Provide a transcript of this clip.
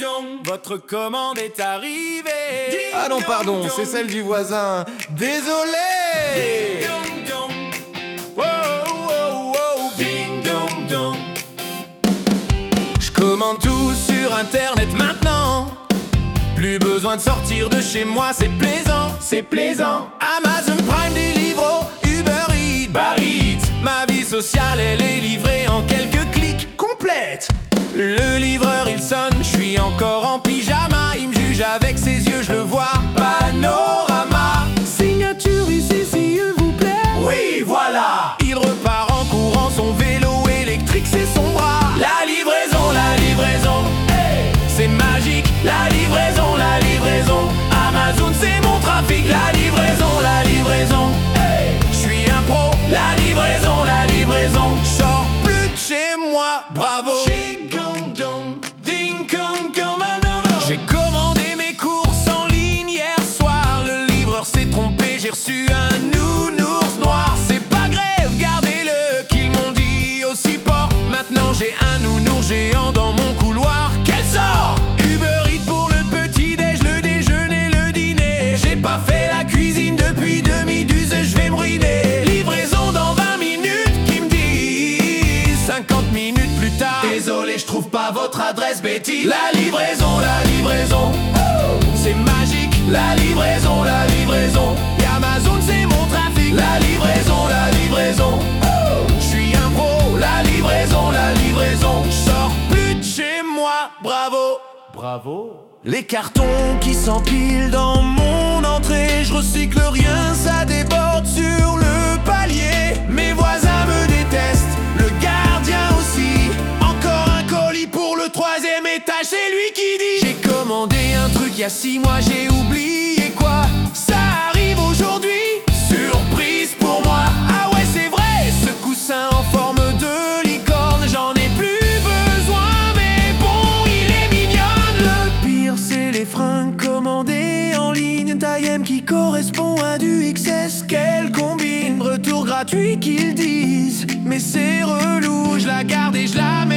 dong, votre commande est arrivée. Ding Ah non, dong pardon, dong. c'est celle du voisin. Désolé. Ding dong dong. Wow, wow, wow. Ding dong dong. Je commande tout sur internet maintenant. Plus besoin de sortir de chez moi, c'est plaisant, c'est plaisant. Amazon Prime, Deliveroo, Uber Eats, Bar Eats. Ma vie sociale, elle est livrée en quelques clics, complète. Le livreur il sonne, je suis encore en pyjama. Il me juge avec ses yeux, je le vois. Panorama. Signature ici s'il vous plaît. Oui, voilà. Il repart en courant, son vélo électrique, c'est son bras. La livraison, hey, c'est magique. La livraison, Amazon c'est mon trafic. La livraison, hey, je suis un pro. La livraison, je sors plus de chez moi, bravo. J'ai commandé mes courses en ligne hier soir. Le livreur s'est trompé, j'ai reçu un nounours noir. C'est pas grave, gardez-le, qu'ils m'ont dit au support. Maintenant j'ai un nounours géant dans mon couloir. Quel sort! Uber Eats pour le petit-déj, le déjeuner, le dîner. J'ai pas fait la cuisine depuis 2012, je vais me ruiner. Livraison dans 20 minutes, qui me dit 50 minutes plus tard. Désolé, je trouve pas votre adresse, Betty. La livraison, oh, c'est magique. La livraison, et Amazon c'est mon trafic. La livraison, oh, je suis un pro. La livraison, je sors plus de chez moi, bravo. Bravo. Les cartons qui s'empilent dans mon entrée, je recycle rien, ça déborde sur le palier. Mes voisins me détestent, le gardien aussi. Encore un colis pour le 3e étage, c'est lui qui dit. J'ai commandé un truc il y a 6 mois, j'ai oublié quoi. Ça arrive aujourd'hui, surprise pour moi. Ah ouais c'est vrai, ce coussin en forme de licorne, j'en ai plus besoin, mais bon il est mignonne. Le pire c'est les fringues commandées en ligne, taille M qui correspond à du XS. Quelle combine, retour gratuit qu'ils disent. Mais c'est relou, je la garde et je la mets